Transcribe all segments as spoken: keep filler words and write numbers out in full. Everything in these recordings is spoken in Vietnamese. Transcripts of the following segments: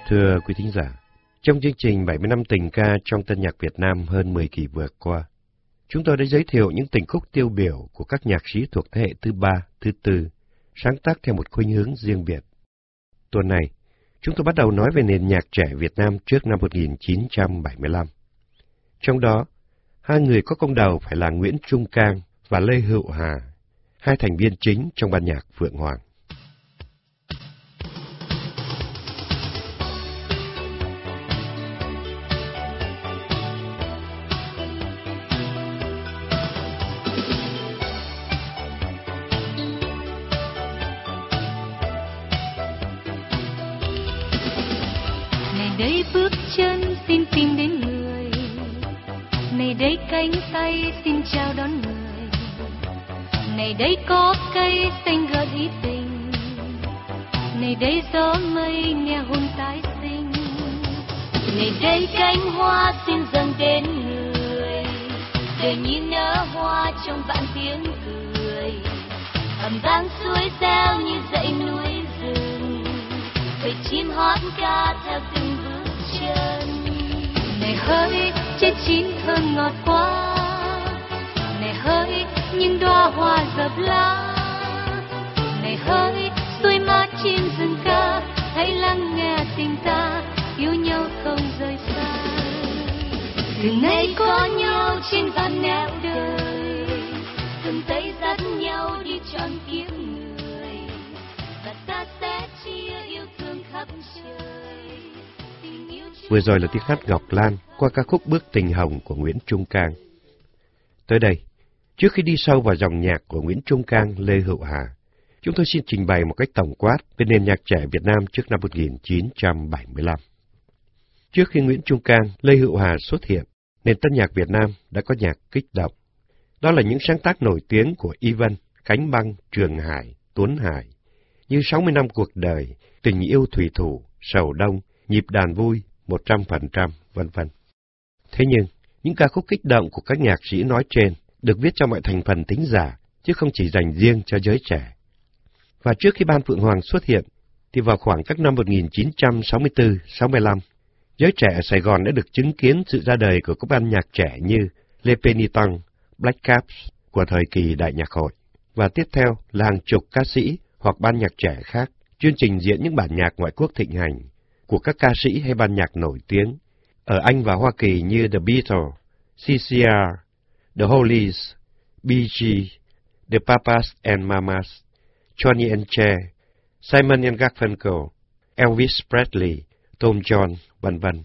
Thưa quý thính giả, trong chương trình bảy mươi năm tình ca trong tân nhạc Việt Nam hơn mười kỳ vừa qua, chúng tôi đã giới thiệu những tình khúc tiêu biểu của các nhạc sĩ thuộc thế hệ thứ ba, thứ tư, sáng tác theo một khuynh hướng riêng biệt. Tuần này, chúng tôi bắt đầu nói về nền nhạc trẻ Việt Nam trước năm một nghìn chín trăm bảy mươi lăm. Trong đó, hai người có công đầu phải là Nguyễn Trung Cang và Lê Hữu Hà, hai thành viên chính trong ban nhạc Phượng Hoàng. Đây bước chân xin tìm đến người, này đây cánh tay xin chào đón người, này đây có cây xanh gợi ý tình, này đây gió mây nghe hôn tái sinh, này đây cánh hoa xin dâng đến người, đời như nở hoa trong vạn tiếng cười, ầm vang suối reo như dãy núi rừng, cây chim hót ca theo từng bước chân. Này hỡi trái chín thơm ngọt quá, này hỡi những đóa hoa dập lá, này hỡi xuôi mát trên rừng ca, hãy lắng nghe tình ta yêu nhau không rời xa. Từ nay có nhau trên vạn nẻo đời, cầm tay dắt nhau đi trọn kiếp người, và ta sẽ chia yêu thương khắp trời. Vừa rồi là tiếng hát Ngọc Lan qua ca khúc Bước Tình Hồng của Nguyễn Trung Cang. Tới đây, trước khi đi sâu vào dòng nhạc của Nguyễn Trung Cang, Lê Hữu Hà, chúng tôi xin trình bày một cách tổng quát về nền nhạc trẻ Việt Nam trước năm một nghìn chín trăm bảy mươi lăm. Trước khi Nguyễn Trung Cang, Lê Hữu Hà xuất hiện, nền tân nhạc Việt Nam đã có nhạc kích động. Đó là những sáng tác nổi tiếng của Y Vân, Khánh Băng, Trường Hải, Tuấn Hải, như sáu mươi năm cuộc đời, Tình yêu thủy thủ, Sầu đông, Nhịp đàn vui, một trăm phần trăm, vân vân. Thế nhưng, những ca khúc kích động của các nhạc sĩ nói trên được viết cho mọi thành phần thính giả, chứ không chỉ dành riêng cho giới trẻ. Và trước khi Ban Phượng Hoàng xuất hiện, thì vào khoảng các năm một nghìn chín trăm sáu mươi tư sáu mươi lăm, giới trẻ ở Sài Gòn đã được chứng kiến sự ra đời của các ban nhạc trẻ như Les Pénitents, Black Caps của thời kỳ Đại nhạc hội, và tiếp theo là hàng chục ca sĩ hoặc ban nhạc trẻ khác chuyên trình diễn những bản nhạc ngoại quốc thịnh hành của các ca sĩ hay ban nhạc nổi tiếng ở Anh và Hoa Kỳ như The Beatles, xê xê rờ, The Hollies, Bee Gees, The Papas and Mamas, Johnny and Cher, Simon and Garfunkel, Elvis Presley, Tom Jones, vân vân,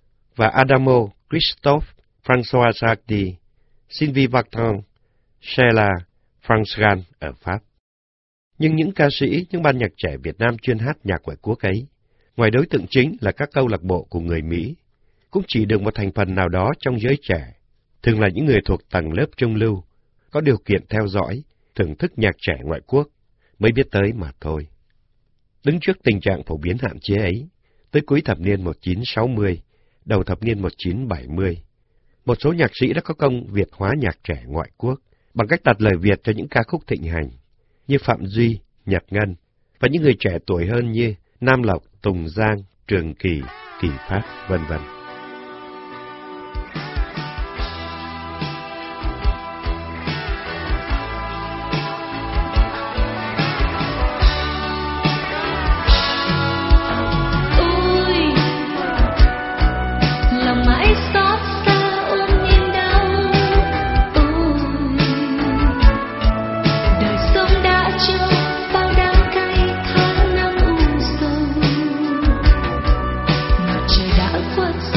và Adamo, Christophe, François Hardy, Sylvie Vartan, Sheila, France Gall ở Pháp. Nhưng những ca sĩ, những ban nhạc trẻ Việt Nam chuyên hát nhạc ngoại quốc ấy, ngoài đối tượng chính là các câu lạc bộ của người Mỹ, cũng chỉ được một thành phần nào đó trong giới trẻ, thường là những người thuộc tầng lớp trung lưu, có điều kiện theo dõi, thưởng thức nhạc trẻ ngoại quốc, mới biết tới mà thôi. Đứng trước tình trạng phổ biến hạn chế ấy, tới cuối thập niên một nghìn chín trăm sáu mươi, đầu thập niên một nghìn chín trăm bảy mươi, một số nhạc sĩ đã có công Việt hóa nhạc trẻ ngoại quốc bằng cách đặt lời Việt cho những ca khúc thịnh hành, như Phạm Duy, Nhật Ngân, và những người trẻ tuổi hơn như Nam Lộc, Tùng Giang, Trường Kỳ, Kỳ Phát, vân vân. What's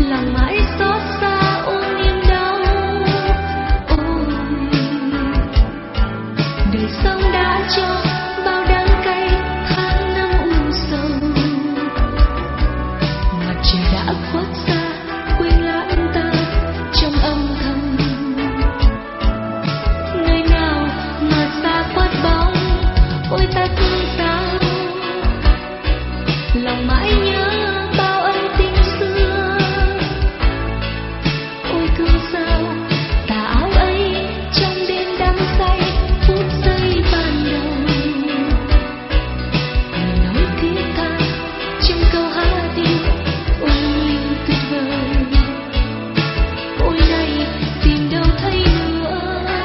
lòng mãi xót xa ôm niềm đau. Ôi, đời sống đã cho bao đắng cay tháng năm u sầu. Mặt trời đã khuất xa quên lãng ta trong âm thầm. Ngày nào mà xa khuất bóng, ôi ta thương sao, lòng mãi nhớ bao ân tình xưa. Ôi thương sao tà áo ấy trong đêm đắm say phút giây ban đầu. Lời nói thiết tha trong câu hát đi, ôi nhiều tuyệt vời. Ôi nay tìm đâu thấy nữa.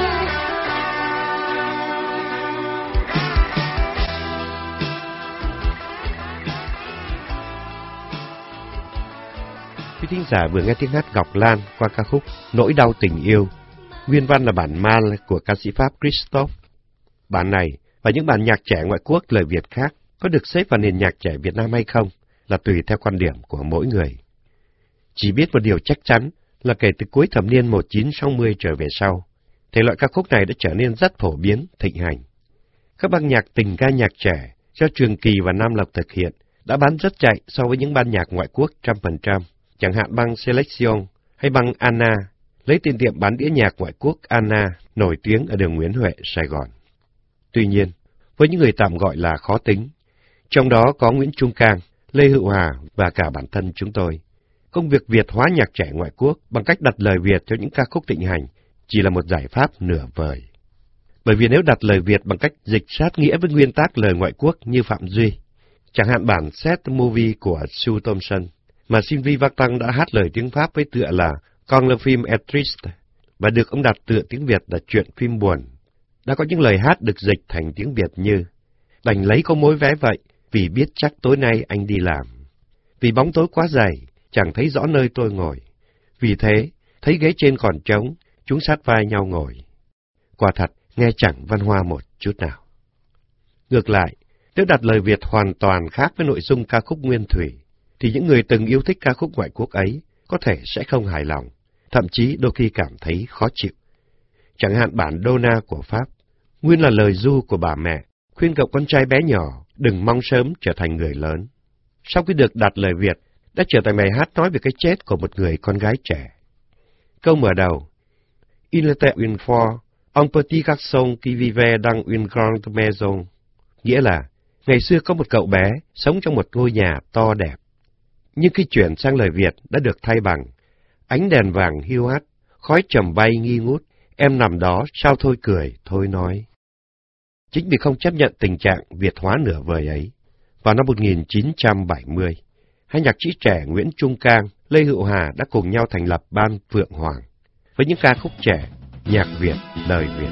Quý thính giả vừa nghe tiếng hát Ngọc Lan qua ca khúc Nỗi đau tình yêu. Nguyên văn là bản Mal của ca sĩ Pháp Christophe. Bản này và những bản nhạc trẻ ngoại quốc lời Việt khác có được xếp vào nền nhạc trẻ Việt Nam hay không là tùy theo quan điểm của mỗi người. Chỉ biết một điều chắc chắn là kể từ cuối thập niên một nghìn chín trăm sáu mươi trở về sau, thể loại ca khúc này đã trở nên rất phổ biến, thịnh hành. Các ban nhạc tình ca nhạc trẻ do Trường Kỳ và Nam Lộc thực hiện đã bán rất chạy so với những ban nhạc ngoại quốc trăm phần trăm, chẳng hạn băng Selection hay băng Anna, lấy tên tiệm bán đĩa nhạc ngoại quốc Anna nổi tiếng ở đường Nguyễn Huệ, Sài Gòn. Tuy nhiên, với những người tạm gọi là khó tính, trong đó có Nguyễn Trung Cang, Lê Hữu Hà và cả bản thân chúng tôi, công việc Việt hóa nhạc trẻ ngoại quốc bằng cách đặt lời Việt cho những ca khúc thịnh hành chỉ là một giải pháp nửa vời. Bởi vì nếu đặt lời Việt bằng cách dịch sát nghĩa với nguyên tác lời ngoại quốc như Phạm Duy, chẳng hạn bản Set Movie của Sue Thompson, mà Sylvie Vartan đã hát lời tiếng Pháp với tựa là Quand le film est triste, và được ông đặt tựa tiếng Việt là Chuyện phim buồn, đã có những lời hát được dịch thành tiếng Việt như: đành lấy có mối vé vậy, vì biết chắc tối nay anh đi làm. Vì bóng tối quá dày, chẳng thấy rõ nơi tôi ngồi. Vì thế, thấy ghế trên còn trống, chúng sát vai nhau ngồi. Quả thật, nghe chẳng văn hoa một chút nào. Ngược lại, nếu đặt lời Việt hoàn toàn khác với nội dung ca khúc nguyên thủy, thì những người từng yêu thích ca khúc ngoại quốc ấy có thể sẽ không hài lòng, thậm chí đôi khi cảm thấy khó chịu. Chẳng hạn bản Donna của Pháp, nguyên là lời ru của bà mẹ, khuyên cậu con trai bé nhỏ đừng mong sớm trở thành người lớn. Sau khi được đặt lời Việt, đã trở thành bài hát nói về cái chết của một người con gái trẻ. Câu mở đầu, Il était une fois un petit garçon qui vivait dans une grande maison, nghĩa là ngày xưa có một cậu bé sống trong một ngôi nhà to đẹp. Nhưng khi chuyển sang lời Việt đã được thay bằng ánh đèn vàng hiu hắt, khói trầm bay nghi ngút, em nằm đó sao thôi cười, thôi nói. Chính vì không chấp nhận tình trạng Việt hóa nửa vời ấy, vào năm một nghìn chín trăm bảy mươi, hai nhạc sĩ trẻ Nguyễn Trung Cang, Lê Hữu Hà đã cùng nhau thành lập ban Phượng Hoàng, với những ca khúc trẻ, nhạc Việt, đời Việt.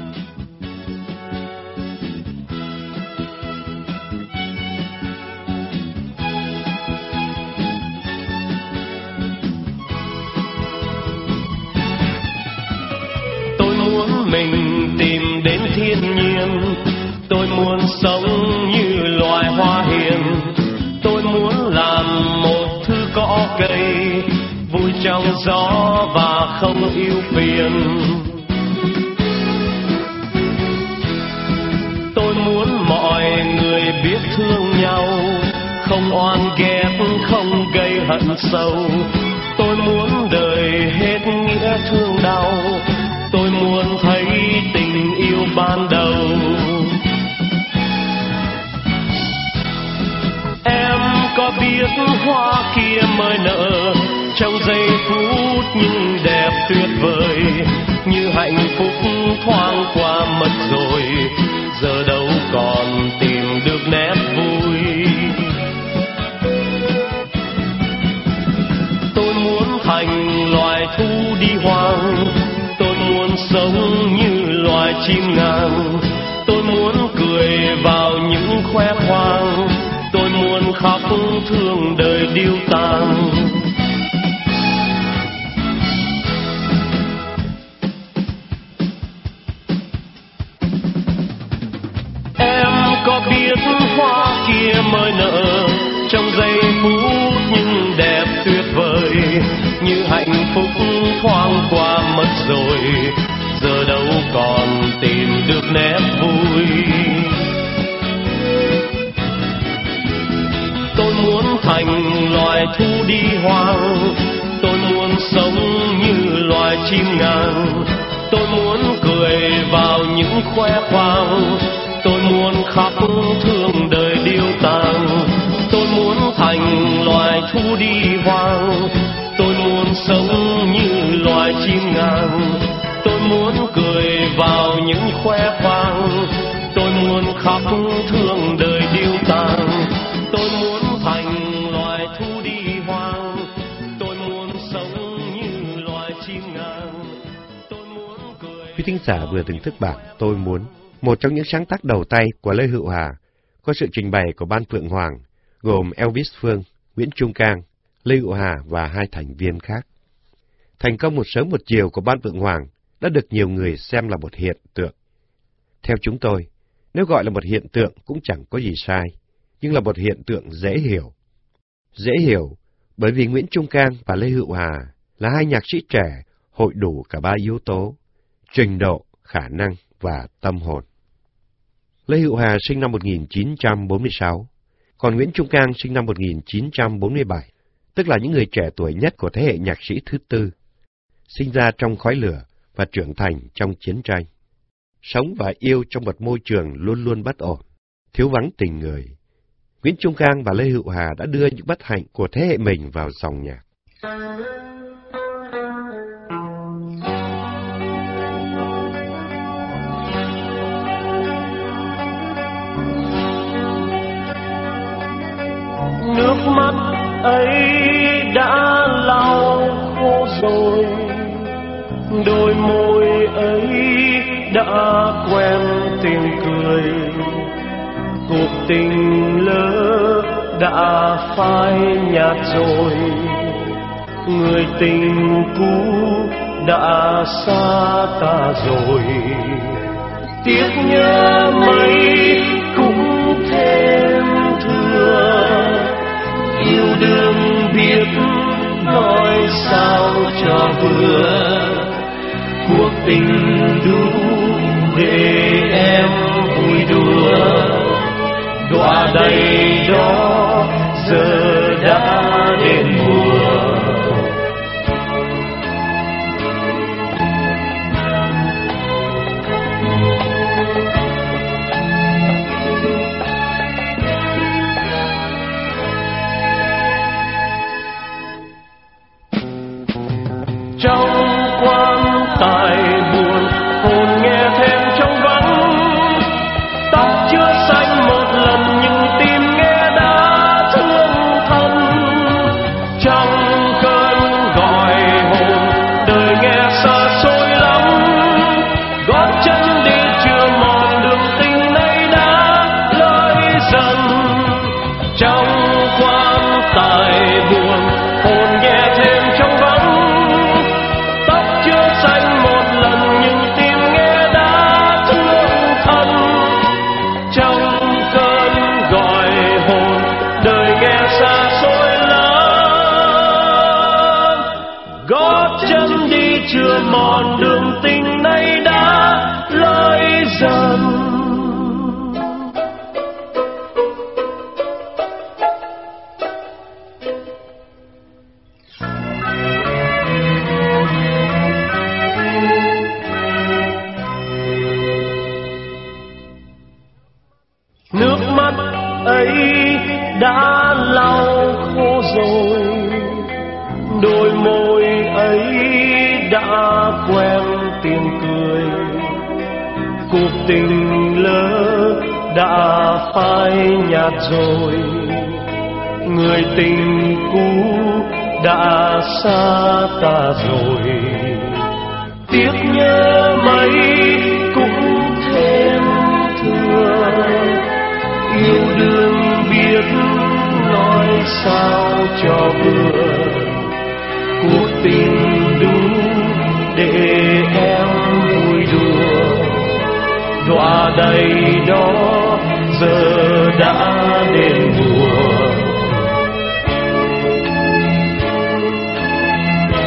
Tôi muốn mình tìm đến thiên nhiên, tôi muốn sống như loài hoa hiền, tôi muốn làm một thứ cỏ cây, vui trong gió và không ưu phiền. Tôi muốn mọi người biết thương nhau, không oan ghét, không gây hận sâu. Tôi muốn đời hết nghĩa thương đau, tôi muốn thấy tình yêu ban đầu. Em có biết hoa kia mới nở, trong giây phút nhưng đẹp tuyệt vời, như hạnh phúc thoáng qua mất rồi, giờ đâu còn tìm được nét vui. Tôi muốn thành loài thu đi hoang, tôi muốn sống như loài chim ngàn, tôi muốn cười vào những khoe khoang, tôi muốn khóc thương đời điêu tàn. Em có biết hoa kia mới nở, trong giây phút nhưng đẹp tuyệt vời, như hạnh phúc thoáng qua mất rồi, giờ đâu còn tìm được nét vui. Tôi muốn thành loài thu đi hoang, tôi muốn sống như loài chim ngàn, tôi muốn cười vào những khoe khoang, tôi muốn khóc thương đời điêu tàn. Tôi muốn thành loài thu đi hoang, tôi muốn sống như loài chim ngàn, tôi muốn cười vào những khoe khoang, tôi muốn khóc thương đời điêu tàn. Tôi muốn thành loài thu đi hoang, tôi muốn sống như loài chim ngàn, tôi muốn cười. Quý thính giả vừa thưởng thức bản Tôi Muốn, một trong những sáng tác đầu tay của Lê Hữu Hà, có sự trình bày của Ban Phượng Hoàng, gồm Elvis Phương, Nguyễn Trung Cang, Lê Hữu Hà và hai thành viên khác. Thành công một sớm một chiều của Ban Phượng Hoàng đã được nhiều người xem là một hiện tượng. Theo chúng tôi, nếu gọi là một hiện tượng cũng chẳng có gì sai, nhưng là một hiện tượng dễ hiểu. Dễ hiểu bởi vì Nguyễn Trung Cang và Lê Hữu Hà là hai nhạc sĩ trẻ hội đủ cả ba yếu tố: trình độ, khả năng và tâm hồn. Lê Hữu Hà sinh năm một nghìn chín trăm bốn mươi sáu, còn Nguyễn Trung Cang sinh năm một nghìn chín trăm bốn mươi bảy, tức là những người trẻ tuổi nhất của thế hệ nhạc sĩ thứ tư, sinh ra trong khói lửa và trưởng thành trong chiến tranh, sống và yêu trong một môi trường luôn luôn bất ổn, thiếu vắng tình người. Nguyễn Trung Cang và Lê Hữu Hà đã đưa những bất hạnh của thế hệ mình vào dòng nhạc. Nước mắt ấy đã lau khô rồi, đôi môi ấy đã quen tiếng cười, cuộc tình lỡ đã phai nhạt rồi, người tình cũ đã xa ta rồi. Tiếc nhớ mấy cũng thêm thương, yêu đương biết nói sao cho vừa, cuộc tình đủ để em vui đùa, đọa đầy đó giờ đã đến mùa. Trong quan tài buồn hồn nghe thêm trong vắng, tóc chưa xanh một lần nhưng tim nghe đã thương thân. Trong cơn gọi hồn đời nghe xa xôi lắm, gót chân đi chưa mòn đường tình này đã lơi dần. Trong quan tài buồn hồn nghe thêm trong vắng, chưa mòn đường tình này đã lơi dần. Nước mắt ấy đã lau khô rồi, đôi môi ấy đã quen tiếng cười, cuộc tình lỡ đã phai nhạt rồi, người tình cũ đã xa ta rồi. Tiếc nhớ mấy cũng thêm thương, yêu đương biết nói sao cho vừa, cuộc tình đủ để em vui đùa, đọa đầy đó giờ đã đến mùa.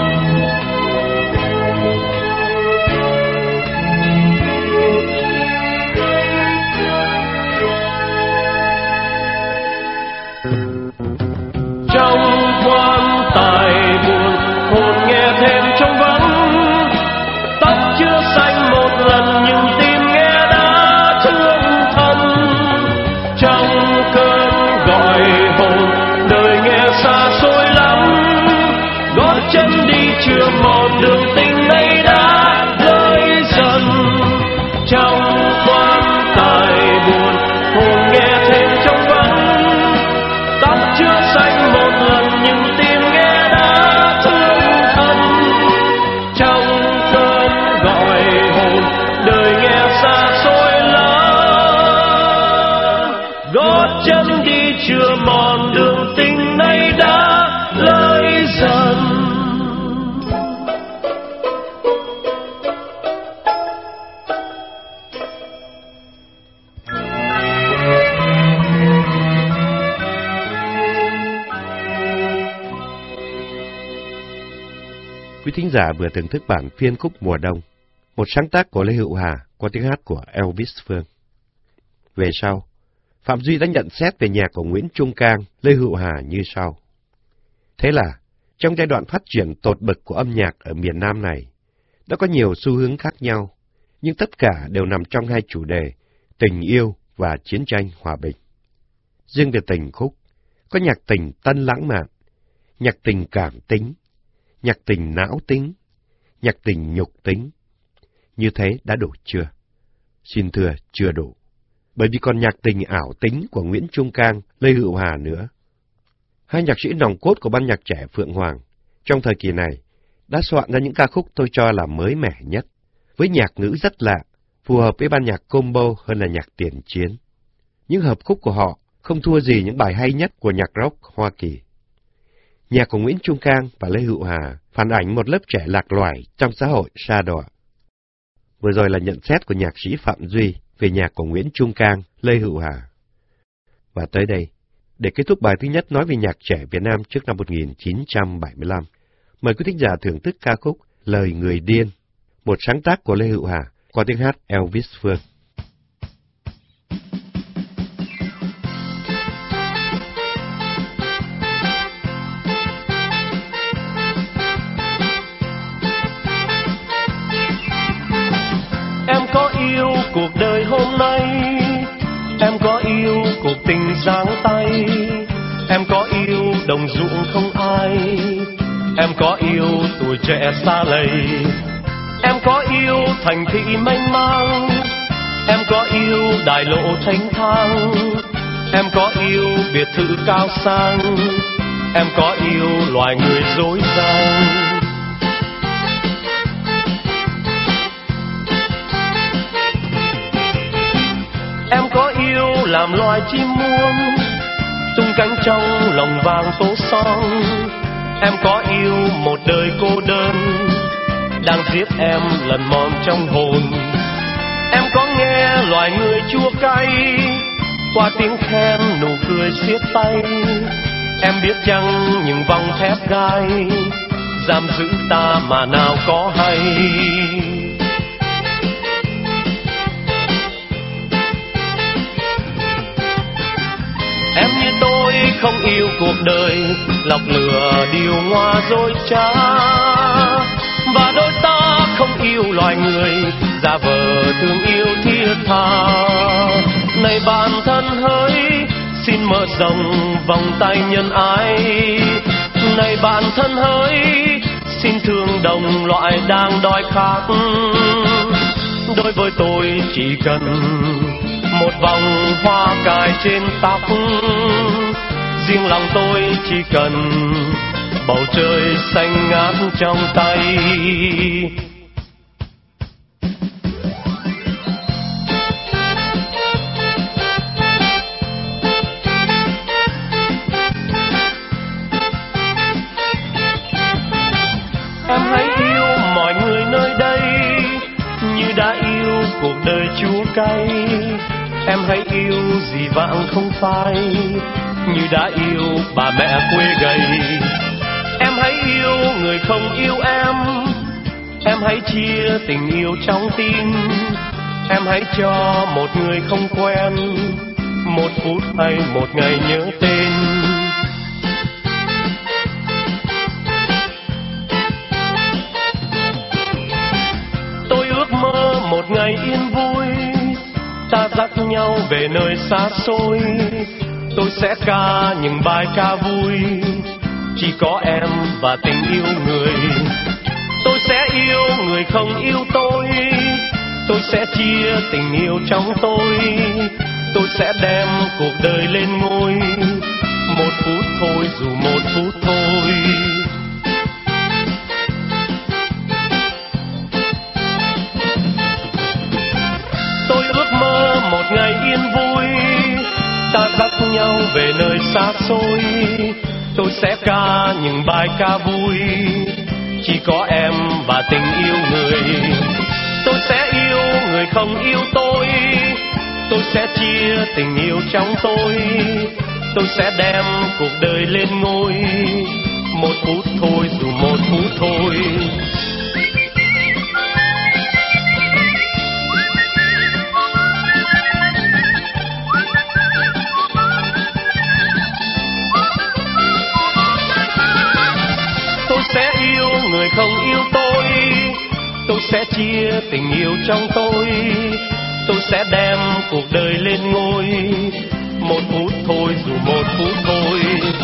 chân đi chưa một đường tình ấy đã lơi dần. Trong quan tài buồn hồn nghe thêm trong vắng, tóc chưa xanh một lần nhưng tim nghe đã thương thân. Trong cơn gọi hồn đời nghe xa xôi lắm, gót chân đi chưa mòn đường tình này đã lơi dần. Quý thính giả vừa thưởng thức bản phiên khúc Mùa Đông, một sáng tác của Lê Hữu Hà qua tiếng hát của Elvis Phương. Về sau, Phạm Duy đã nhận xét về nhạc của Nguyễn Trung Cang, Lê Hữu Hà như sau. Thế là, trong giai đoạn phát triển tột bậc của âm nhạc ở miền Nam này, đã có nhiều xu hướng khác nhau, nhưng tất cả đều nằm trong hai chủ đề, tình yêu và chiến tranh hòa bình. Riêng về tình khúc, có nhạc tình tân lãng mạn, nhạc tình cảm tính, nhạc tình não tính, nhạc tình nhục tính. Như thế đã đủ chưa? Xin thưa, chưa đủ. Bởi vì còn nhạc tình ảo tính của Nguyễn Trung Cang, Lê Hữu Hà nữa. Hai nhạc sĩ nòng cốt của ban nhạc trẻ Phượng Hoàng, trong thời kỳ này, đã soạn ra những ca khúc tôi cho là mới mẻ nhất, với nhạc ngữ rất lạ, phù hợp với ban nhạc combo hơn là nhạc tiền chiến. Những hợp khúc của họ không thua gì những bài hay nhất của nhạc rock Hoa Kỳ. Nhạc của Nguyễn Trung Cang và Lê Hữu Hà phản ảnh một lớp trẻ lạc loài trong xã hội sa đọa. Vừa rồi là nhận xét của nhạc sĩ Phạm Duy về nhạc của Nguyễn Trung Cang, Lê Hữu Hà. Và tới đây, để kết thúc bài thứ nhất nói về nhạc trẻ Việt Nam trước năm một nghìn chín trăm bảy mươi lăm, mời quý thính giả thưởng thức ca khúc Lời Người Điên, một sáng tác của Lê Hữu Hà qua tiếng hát Elvis Phương. Em có yêu cuộc đời hôm nay, em có yêu cuộc tình giang tay, em có yêu đồng ruộng không ai, em có yêu tuổi trẻ xa lầy, em có yêu thành thị mênh mang, em có yêu đại lộ thênh thang, em có yêu biệt thự cao sang, em có yêu loài người dối gian. Em có yêu làm loài chim muôn, tung cánh trong lòng vàng tố son. Em có yêu một đời cô đơn, đang giết em lần mòn trong hồn. Em có nghe loài người chua cay, qua tiếng khen nụ cười siết tay. Em biết chăng những vòng thép gai, giam giữ ta mà nào có hay. Em như tôi không yêu cuộc đời, lọc lừa điều ngoa dối trá. Và đôi ta không yêu loài người, giả vờ thương yêu thiết tha. Này bạn thân hỡi, xin mở rộng vòng tay nhân ái. Này bạn thân hỡi, xin thương đồng loại đang đói khát. Đối với tôi chỉ cần một vòng hoa cài trên tóc, riêng lòng tôi chỉ cần bầu trời xanh ngát trong tay. Em hãy yêu mọi người nơi đây như đã yêu cuộc đời chua cay. Em hãy yêu dì vãng không phai như đã yêu bà mẹ quê gầy. Em hãy yêu người không yêu em, em hãy chia tình yêu trong tim. Em hãy cho một người không quen một phút hay một ngày nhớ tên. Tôi ước mơ một ngày yên vui, ta dắt nhau về nơi xa xôi. Tôi sẽ ca những bài ca vui, chỉ có em và tình yêu người. Tôi sẽ yêu người không yêu tôi, tôi sẽ chia tình yêu trong tôi, tôi sẽ đem cuộc đời lên ngôi, một phút thôi dù một phút thôi. Tôi ước mơ một ngày yên vui, ta dắt nhau về nơi xa xôi, tôi sẽ ca những bài ca vui, chỉ có em và tình yêu người. Tôi sẽ yêu người không yêu tôi, tôi sẽ chia tình yêu trong tôi, tôi sẽ đem cuộc đời lên ngôi, một phút thôi dù một phút thôi. Tôi sẽ yêu người không yêu tôi, tôi sẽ chia tình yêu trong tôi, tôi sẽ đem cuộc đời lên ngôi, một phút thôi dù một phút thôi.